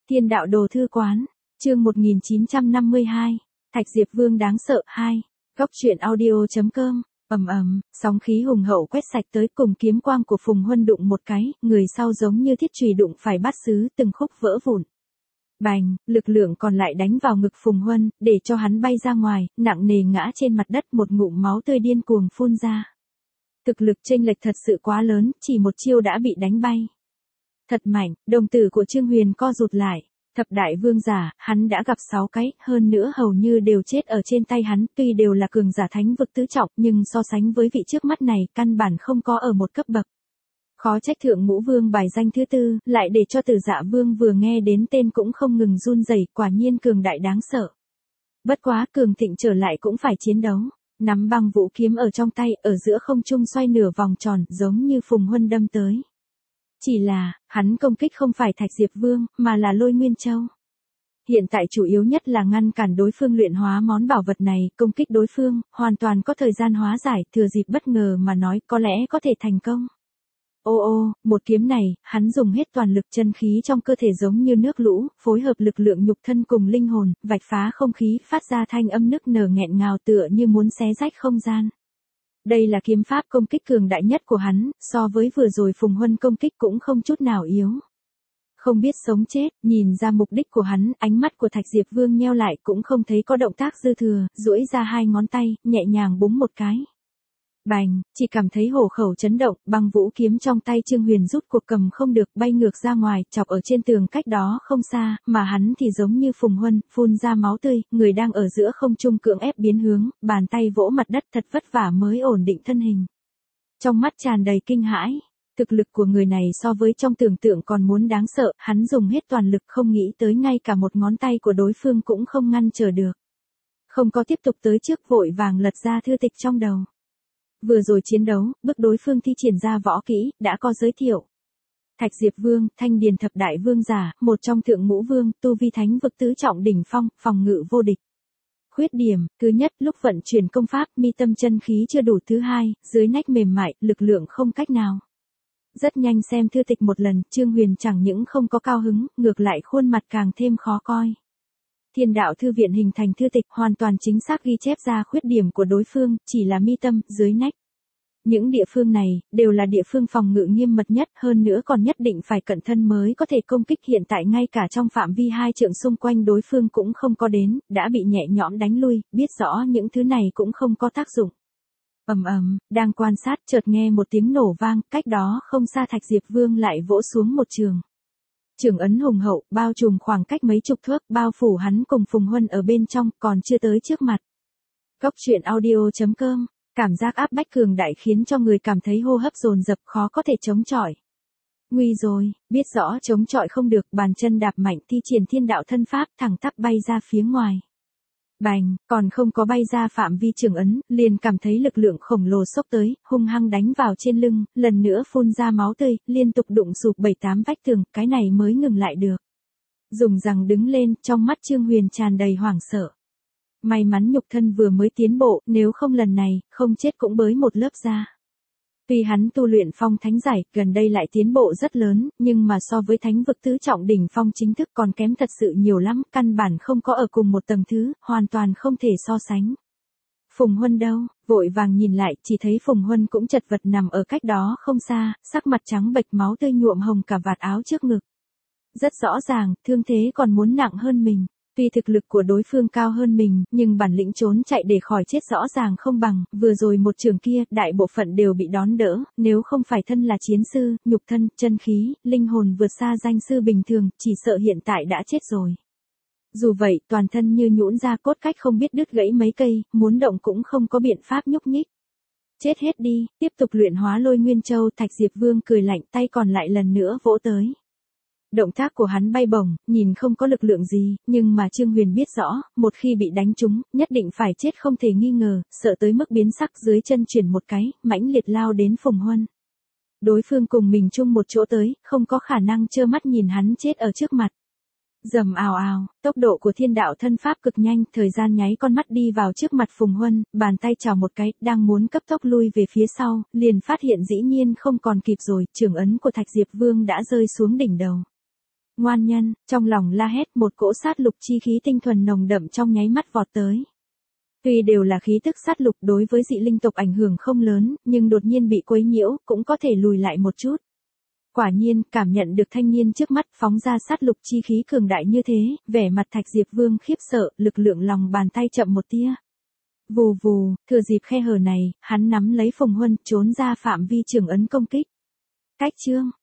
Thiên đạo đồ thư quán, chương 1952, Thạch Diệp Vương đáng sợ 2, Góc truyện audio.com, sóng khí hùng hậu quét sạch tới cùng kiếm quang của Phùng Huân đụng một cái, người sau giống như thiết chùy đụng phải bát sứ từng khúc vỡ vụn. Bành, lực lượng còn lại đánh vào ngực Phùng Huân, để cho hắn bay ra ngoài, nặng nề ngã trên mặt đất, một ngụm máu tươi điên cuồng phun ra. Thực lực chênh lệch thật sự quá lớn, chỉ một chiêu đã bị đánh bay. Thật mạnh, đồng tử của Trương Huyền co rụt lại. Thập đại vương giả, hắn đã gặp 6 cái, hơn nữa hầu như đều chết ở trên tay hắn, tuy đều là cường giả thánh vực tứ trọng, nhưng so sánh với vị trước mắt này, căn bản không có ở một cấp bậc. Khó trách thượng ngũ vương bài danh thứ tư, lại để cho Tử Dạ Vương vừa nghe đến tên cũng không ngừng run rẩy, quả nhiên cường đại đáng sợ. Bất quá cường thịnh trở lại cũng phải chiến đấu, nắm băng vũ kiếm ở trong tay, ở giữa không trung xoay nửa vòng tròn, giống như Phùng Huân đâm tới. Chỉ là, hắn công kích không phải Thạch Diệp Vương, mà là Lôi Nguyên Châu. Hiện tại chủ yếu nhất là ngăn cản đối phương luyện hóa món bảo vật này, công kích đối phương, hoàn toàn có thời gian hóa giải, thừa dịp bất ngờ mà nói, có lẽ có thể thành công. Một kiếm này, hắn dùng hết toàn lực, chân khí trong cơ thể giống như nước lũ, phối hợp lực lượng nhục thân cùng linh hồn, vạch phá không khí, phát ra thanh âm nức nở nghẹn ngào tựa như muốn xé rách không gian. Đây là kiếm pháp công kích cường đại nhất của hắn, so với vừa rồi Phùng Huân công kích cũng không chút nào yếu. Không biết sống chết, nhìn ra mục đích của hắn, ánh mắt của Thạch Diệp Vương nheo lại cũng không thấy có động tác dư thừa, duỗi ra hai ngón tay, nhẹ nhàng búng một cái. Bành, chỉ cảm thấy hổ khẩu chấn động, băng vũ kiếm trong tay Trương Huyền rút cuộc cầm không được, bay ngược ra ngoài, chọc ở trên tường cách đó không xa, mà hắn thì giống như Phùng Huân, phun ra máu tươi, người đang ở giữa không trung cưỡng ép biến hướng, bàn tay vỗ mặt đất thật vất vả mới ổn định thân hình. Trong mắt tràn đầy kinh hãi, thực lực của người này so với trong tưởng tượng còn muốn đáng sợ, hắn dùng hết toàn lực không nghĩ tới ngay cả một ngón tay của đối phương cũng không ngăn trở được. Không có tiếp tục tới trước, vội vàng lật ra thư tịch trong đầu. Vừa rồi chiến đấu, bức đối phương thi triển ra võ kỹ, đã có giới thiệu. Thạch Diệp Vương, Thanh Điền thập đại vương giả, một trong thượng ngũ vương, tu vi thánh vực tứ trọng đỉnh phong, phòng ngự vô địch. Khuyết điểm, thứ nhất, lúc vận chuyển công pháp, mi tâm chân khí chưa đủ, thứ hai, dưới nách mềm mại, lực lượng không cách nào. Rất nhanh xem thư tịch một lần, Trương Huyền chẳng những không có cao hứng, ngược lại khuôn mặt càng thêm khó coi. Thiên đạo thư viện hình thành thư tịch hoàn toàn chính xác ghi chép ra khuyết điểm của đối phương, chỉ là mi tâm, dưới nách. Những địa phương này, đều là địa phương phòng ngự nghiêm mật nhất, hơn nữa còn nhất định phải cận thân mới có thể công kích, hiện tại ngay cả trong phạm vi 2 trượng xung quanh đối phương cũng không có đến, đã bị nhẹ nhõm đánh lui, biết rõ những thứ này cũng không có tác dụng. Đang quan sát chợt nghe một tiếng nổ vang, cách đó không xa Thạch Diệp Vương lại vỗ xuống một trường. Trường ấn hùng hậu, bao trùm khoảng cách mấy chục thước, bao phủ hắn cùng Phùng Huân ở bên trong, còn chưa tới trước mặt. Góc truyện audio.com, cảm giác áp bách cường đại khiến cho người cảm thấy hô hấp dồn dập, khó có thể chống chọi. Nguy rồi, biết rõ chống chọi không được, bàn chân đạp mạnh, thi triển thiên đạo thân pháp, thẳng tắp bay ra phía ngoài. Bành, còn không có bay ra phạm vi trường ấn, liền cảm thấy lực lượng khổng lồ xốc tới, hung hăng đánh vào trên lưng, lần nữa phun ra máu tươi, liên tục đụng sụp 7-8 vách tường, cái này mới ngừng lại được. Dùng rằng đứng lên, trong mắt Trương Huyền tràn đầy hoảng sợ. May mắn nhục thân vừa mới tiến bộ, nếu không lần này, không chết cũng bới một lớp da. Tuy hắn tu luyện phong thánh giải, gần đây lại tiến bộ rất lớn, nhưng mà so với thánh vực tứ trọng đỉnh phong chính thức còn kém thật sự nhiều lắm, căn bản không có ở cùng một tầng thứ, hoàn toàn không thể so sánh. Phùng Huân đâu, vội vàng nhìn lại, chỉ thấy Phùng Huân cũng chật vật nằm ở cách đó không xa, sắc mặt trắng bệch, máu tươi nhuộm hồng cả vạt áo trước ngực. Rất rõ ràng, thương thế còn muốn nặng hơn mình. Tuy thực lực của đối phương cao hơn mình, nhưng bản lĩnh trốn chạy để khỏi chết rõ ràng không bằng, vừa rồi một trường kia, đại bộ phận đều bị đón đỡ, nếu không phải thân là chiến sư, nhục thân, chân khí, linh hồn vượt xa danh sư bình thường, chỉ sợ hiện tại đã chết rồi. Dù vậy, toàn thân như nhũn ra, cốt cách không biết đứt gãy mấy cây, muốn động cũng không có biện pháp nhúc nhích. Chết hết đi, tiếp tục luyện hóa Lôi Nguyên Châu, Thạch Diệp Vương cười lạnh, tay còn lại lần nữa vỗ tới. Động tác của hắn bay bổng, nhìn không có lực lượng gì, nhưng mà Trương Huyền biết rõ, một khi bị đánh trúng, nhất định phải chết không thể nghi ngờ, sợ tới mức biến sắc, dưới chân chuyển một cái, mãnh liệt lao đến Phùng Huân. Đối phương cùng mình chung một chỗ tới, không có khả năng trơ mắt nhìn hắn chết ở trước mặt. Rầm ào ào, tốc độ của thiên đạo thân pháp cực nhanh, thời gian nháy con mắt đi vào trước mặt Phùng Huân, bàn tay chào một cái, đang muốn cấp tốc lui về phía sau, liền phát hiện dĩ nhiên không còn kịp rồi, trường ấn của Thạch Diệp Vương đã rơi xuống đỉnh đầu. Ngoan nhân, trong lòng la hét, một cỗ sát lục chi khí tinh thuần nồng đậm trong nháy mắt vọt tới. Tuy đều là khí tức sát lục đối với dị linh tộc ảnh hưởng không lớn, nhưng đột nhiên bị quấy nhiễu, cũng có thể lùi lại một chút. Quả nhiên, cảm nhận được thanh niên trước mắt phóng ra sát lục chi khí cường đại như thế, vẻ mặt Thạch Diệp Vương khiếp sợ, lực lượng lòng bàn tay chậm một tia. Vù vù, thừa dịp khe hở này, hắn nắm lấy Phùng Huân, trốn ra phạm vi trường ấn công kích. Cách chương,